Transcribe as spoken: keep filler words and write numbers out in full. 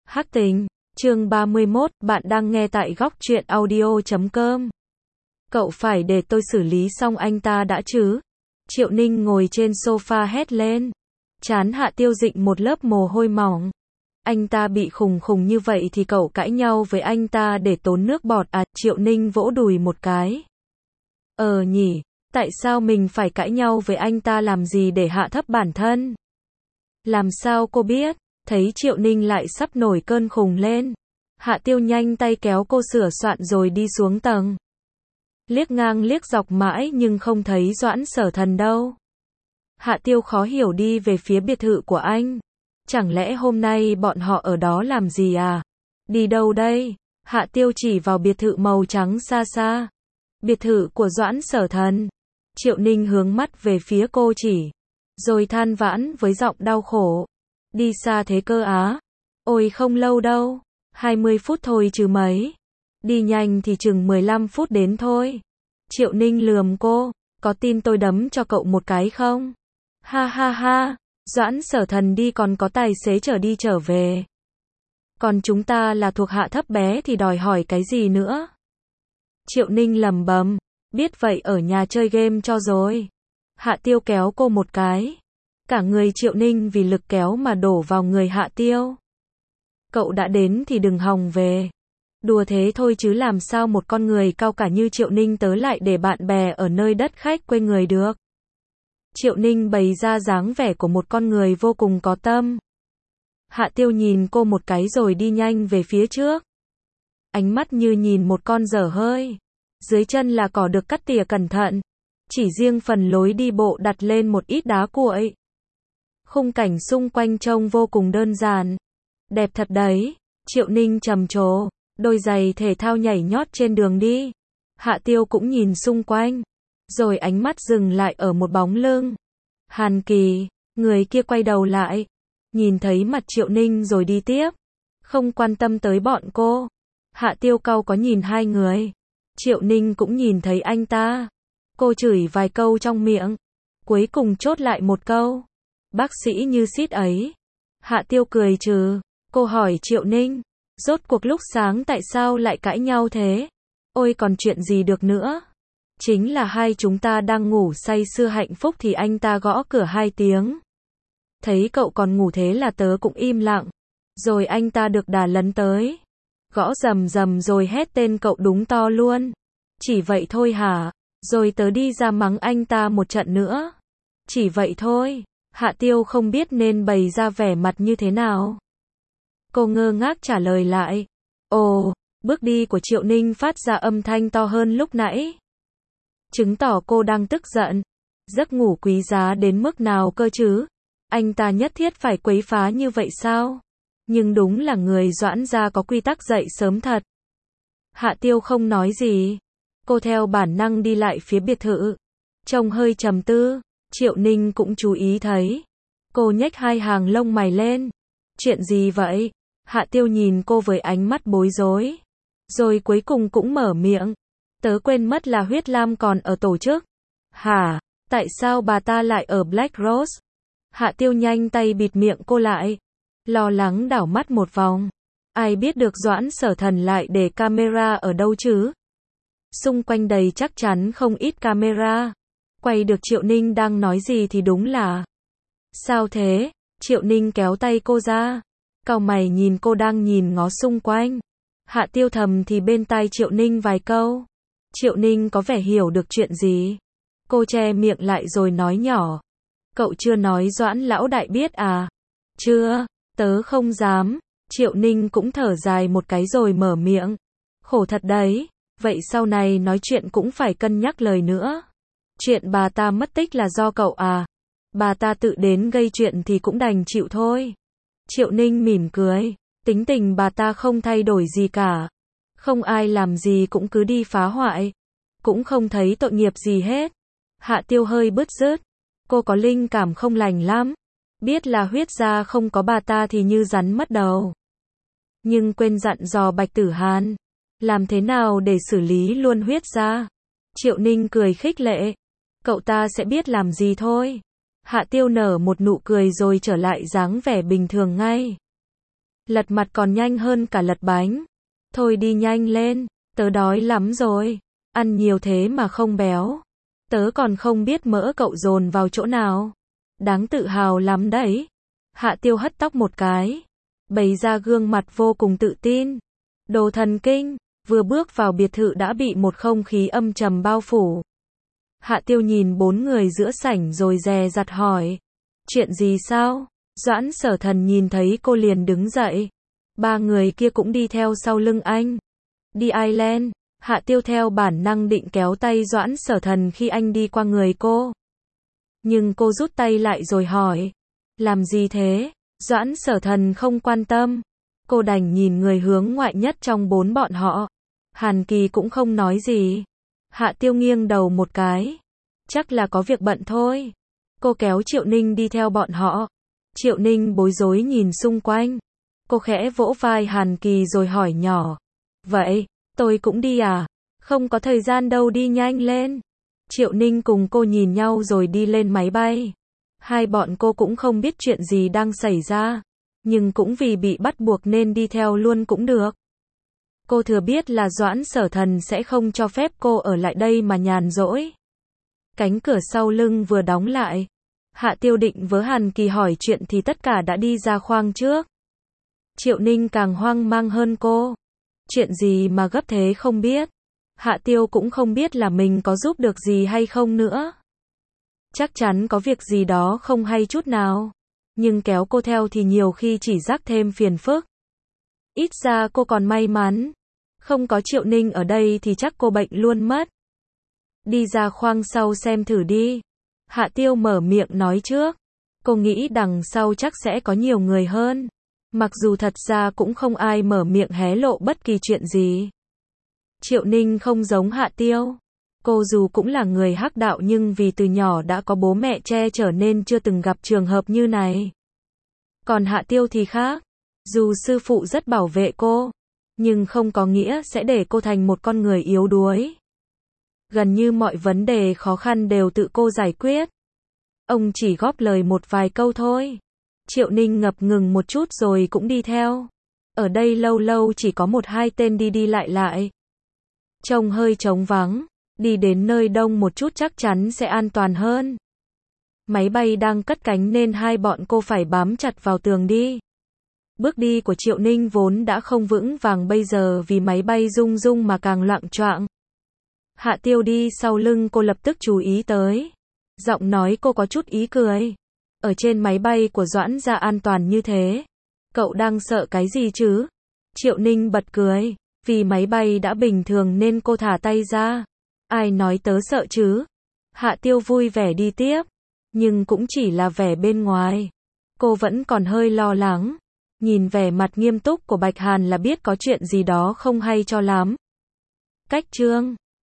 Hắc Tình, chương ba mươi mốt, bạn đang nghe tại góc truyện audio chấm com. Cậu phải để tôi xử lý xong anh ta đã chứ? Triệu Ninh ngồi trên sofa hét lên. Trán Hạ Tiêu Dịnh một lớp mồ hôi mỏng. Anh ta bị khùng khùng như vậy thì cậu cãi nhau với anh ta để tốn nước bọt à? Triệu Ninh vỗ đùi một cái. Ờ nhỉ, tại sao mình phải cãi nhau với anh ta làm gì để hạ thấp bản thân? Làm sao cô biết? Thấy Triệu Ninh lại sắp nổi cơn khùng lên. Hạ Tiêu nhanh tay kéo cô sửa soạn rồi đi xuống tầng. Liếc ngang liếc dọc mãi nhưng không thấy Doãn Sở Thần đâu. Hạ Tiêu khó hiểu đi về phía biệt thự của anh. Chẳng lẽ hôm nay bọn họ ở đó làm gì à? Đi đâu đây? Hạ Tiêu chỉ vào biệt thự màu trắng xa xa. Biệt thự của Doãn Sở Thần. Triệu Ninh hướng mắt về phía cô chỉ. Rồi than vãn với giọng đau khổ. Đi xa thế cơ á? Ôi không lâu đâu. hai mươi phút thôi chứ mấy. Đi nhanh thì chừng mười lăm phút đến thôi. Triệu Ninh lườm cô. Có tin tôi đấm cho cậu một cái không? Ha ha ha. Doãn Sở Thần đi còn có tài xế chở đi trở về. Còn chúng ta là thuộc hạ thấp bé thì đòi hỏi cái gì nữa? Triệu Ninh lẩm bẩm. Biết vậy ở nhà chơi game cho rồi. Hạ Tiêu kéo cô một cái. Cả người Triệu Ninh vì lực kéo mà đổ vào người Hạ Tiêu. Cậu đã đến thì đừng hòng về. Đùa thế thôi chứ làm sao một con người cao cả như Triệu Ninh tớ lại để bạn bè ở nơi đất khách quê người được. Triệu Ninh bày ra dáng vẻ của một con người vô cùng có tâm. Hạ Tiêu nhìn cô một cái rồi đi nhanh về phía trước. Ánh mắt như nhìn một con dở hơi. Dưới chân là cỏ được cắt tỉa cẩn thận. Chỉ riêng phần lối đi bộ đặt lên một ít đá cuội. Khung cảnh xung quanh trông vô cùng đơn giản. Đẹp thật đấy. Triệu Ninh trầm trồ. Đôi giày thể thao nhảy nhót trên đường đi. Hạ Tiêu cũng nhìn xung quanh. Rồi ánh mắt dừng lại ở một bóng lưng. Hàn Kỳ. Người kia quay đầu lại. Nhìn thấy mặt Triệu Ninh rồi đi tiếp. Không quan tâm tới bọn cô. Hạ Tiêu cau có nhìn hai người. Triệu Ninh cũng nhìn thấy anh ta. Cô chửi vài câu trong miệng. Cuối cùng chốt lại một câu. Bác sĩ như xít ấy. Hạ Tiêu cười trừ. Cô hỏi Triệu Ninh. Rốt cuộc lúc sáng tại sao lại cãi nhau thế? Ôi còn chuyện gì được nữa? Chính là hai chúng ta đang ngủ say sưa hạnh phúc thì anh ta gõ cửa hai tiếng. Thấy cậu còn ngủ thế là tớ cũng im lặng. Rồi anh ta được đà lấn tới. Gõ rầm rầm rồi hét tên cậu đúng to luôn. Chỉ vậy thôi hả? Rồi tớ đi ra mắng anh ta một trận nữa. Chỉ vậy thôi. Hạ Tiêu không biết nên bày ra vẻ mặt như thế nào. Cô ngơ ngác trả lời lại. Ồ, bước đi của Triệu Ninh phát ra âm thanh to hơn lúc nãy. Chứng tỏ cô đang tức giận. Giấc ngủ quý giá đến mức nào cơ chứ? Anh ta nhất thiết phải quấy phá như vậy sao? Nhưng đúng là người Doãn gia có quy tắc dậy sớm thật. Hạ Tiêu không nói gì. Cô theo bản năng đi lại phía biệt thự. Trông hơi trầm tư. Triệu Ninh cũng chú ý thấy. Cô nhếch hai hàng lông mày lên. Chuyện gì vậy? Hạ Tiêu nhìn cô với ánh mắt bối rối. Rồi cuối cùng cũng mở miệng. Tớ quên mất là Huyết Lam còn ở tổ chức. Hả? Tại sao bà ta lại ở Black Rose? Hạ Tiêu nhanh tay bịt miệng cô lại. Lo lắng đảo mắt một vòng. Ai biết được Doãn Sở Thần lại để camera ở đâu chứ? Xung quanh đầy chắc chắn không ít camera. Quay được Triệu Ninh đang nói gì thì đúng là. Sao thế? Triệu Ninh kéo tay cô ra. Cau mày nhìn cô đang nhìn ngó xung quanh. Hạ Tiêu thầm thì bên tai Triệu Ninh vài câu. Triệu Ninh có vẻ hiểu được chuyện gì. Cô che miệng lại rồi nói nhỏ. Cậu chưa nói Doãn lão đại biết à? Chưa, tớ không dám. Triệu Ninh cũng thở dài một cái rồi mở miệng. Khổ thật đấy. Vậy sau này nói chuyện cũng phải cân nhắc lời nữa. Chuyện bà ta mất tích là do cậu à? Bà ta tự đến gây chuyện thì cũng đành chịu thôi. Triệu Ninh mỉm cười. Tính tình bà ta không thay đổi gì cả. Không ai làm gì cũng cứ đi phá hoại. Cũng không thấy tội nghiệp gì hết. Hạ Tiêu hơi bứt rứt. Cô có linh cảm không lành lắm. Biết là Huyết gia không có bà ta thì như rắn mất đầu. Nhưng quên dặn dò Bạch Tử Hàn. Làm thế nào để xử lý luôn Huyết gia? Triệu Ninh cười khích lệ. Cậu ta sẽ biết làm gì thôi. Hạ Tiêu nở một nụ cười rồi trở lại dáng vẻ bình thường ngay. Lật mặt còn nhanh hơn cả lật bánh. Thôi đi nhanh lên, tớ đói lắm rồi. Ăn nhiều thế mà không béo. Tớ còn không biết mỡ cậu dồn vào chỗ nào. Đáng tự hào lắm đấy. Hạ Tiêu hất tóc một cái, bày ra gương mặt vô cùng tự tin. Đồ thần kinh, vừa bước vào biệt thự đã bị một không khí âm trầm bao phủ. Hạ Tiêu nhìn bốn người giữa sảnh rồi dè dặt hỏi. Chuyện gì sao? Doãn Sở Thần nhìn thấy cô liền đứng dậy. Ba người kia cũng đi theo sau lưng anh. Đi Ireland. Hạ Tiêu theo bản năng định kéo tay Doãn Sở Thần khi anh đi qua người cô. Nhưng cô rút tay lại rồi hỏi. Làm gì thế? Doãn Sở Thần không quan tâm. Cô đành nhìn người hướng ngoại nhất trong bốn bọn họ. Hàn Kỳ cũng không nói gì. Hạ Tiêu nghiêng đầu một cái. Chắc là có việc bận thôi. Cô kéo Triệu Ninh đi theo bọn họ. Triệu Ninh bối rối nhìn xung quanh. Cô khẽ vỗ vai Hàn Kỳ rồi hỏi nhỏ. Vậy, tôi cũng đi à? Không có thời gian đâu, đi nhanh lên. Triệu Ninh cùng cô nhìn nhau rồi đi lên máy bay. Hai bọn cô cũng không biết chuyện gì đang xảy ra. Nhưng cũng vì bị bắt buộc nên đi theo luôn cũng được. Cô thừa biết là Doãn Sở Thần sẽ không cho phép cô ở lại đây mà nhàn rỗi. Cánh cửa sau lưng vừa đóng lại. Hạ Tiêu định với Hàn Kỳ hỏi chuyện thì tất cả đã đi ra khoang trước. Triệu Ninh càng hoang mang hơn cô. Chuyện gì mà gấp thế không biết. Hạ Tiêu cũng không biết là mình có giúp được gì hay không nữa. Chắc chắn có việc gì đó không hay chút nào. Nhưng kéo cô theo thì nhiều khi chỉ rắc thêm phiền phức. Ít ra cô còn may mắn. Không có Triệu Ninh ở đây thì chắc cô bệnh luôn mất. Đi ra khoang sau xem thử đi. Hạ Tiêu mở miệng nói trước. Cô nghĩ đằng sau chắc sẽ có nhiều người hơn. Mặc dù thật ra cũng không ai mở miệng hé lộ bất kỳ chuyện gì. Triệu Ninh không giống Hạ Tiêu. Cô dù cũng là người hắc đạo nhưng vì từ nhỏ đã có bố mẹ che chở nên chưa từng gặp trường hợp như này. Còn Hạ Tiêu thì khác. Dù sư phụ rất bảo vệ cô, nhưng không có nghĩa sẽ để cô thành một con người yếu đuối. Gần như mọi vấn đề khó khăn đều tự cô giải quyết. Ông chỉ góp lời một vài câu thôi. Triệu Ninh ngập ngừng một chút rồi cũng đi theo. Ở đây lâu lâu chỉ có một hai tên đi đi lại lại. Trông hơi trống vắng. Đi đến nơi đông một chút chắc chắn sẽ an toàn hơn. Máy bay đang cất cánh nên hai bọn cô phải bám chặt vào tường đi. Bước đi của Triệu Ninh vốn đã không vững vàng bây giờ vì máy bay rung rung mà càng loạng choạng. Hạ Tiêu đi sau lưng cô lập tức chú ý tới. Giọng nói cô có chút ý cười. Ở trên máy bay của Doãn gia an toàn như thế. Cậu đang sợ cái gì chứ? Triệu Ninh bật cười. Vì máy bay đã bình thường nên cô thả tay ra. Ai nói tớ sợ chứ? Hạ Tiêu vui vẻ đi tiếp. Nhưng cũng chỉ là vẻ bên ngoài. Cô vẫn còn hơi lo lắng. Nhìn vẻ mặt nghiêm túc của Bạch Hàn là biết có chuyện gì đó không hay cho lắm. Cách chương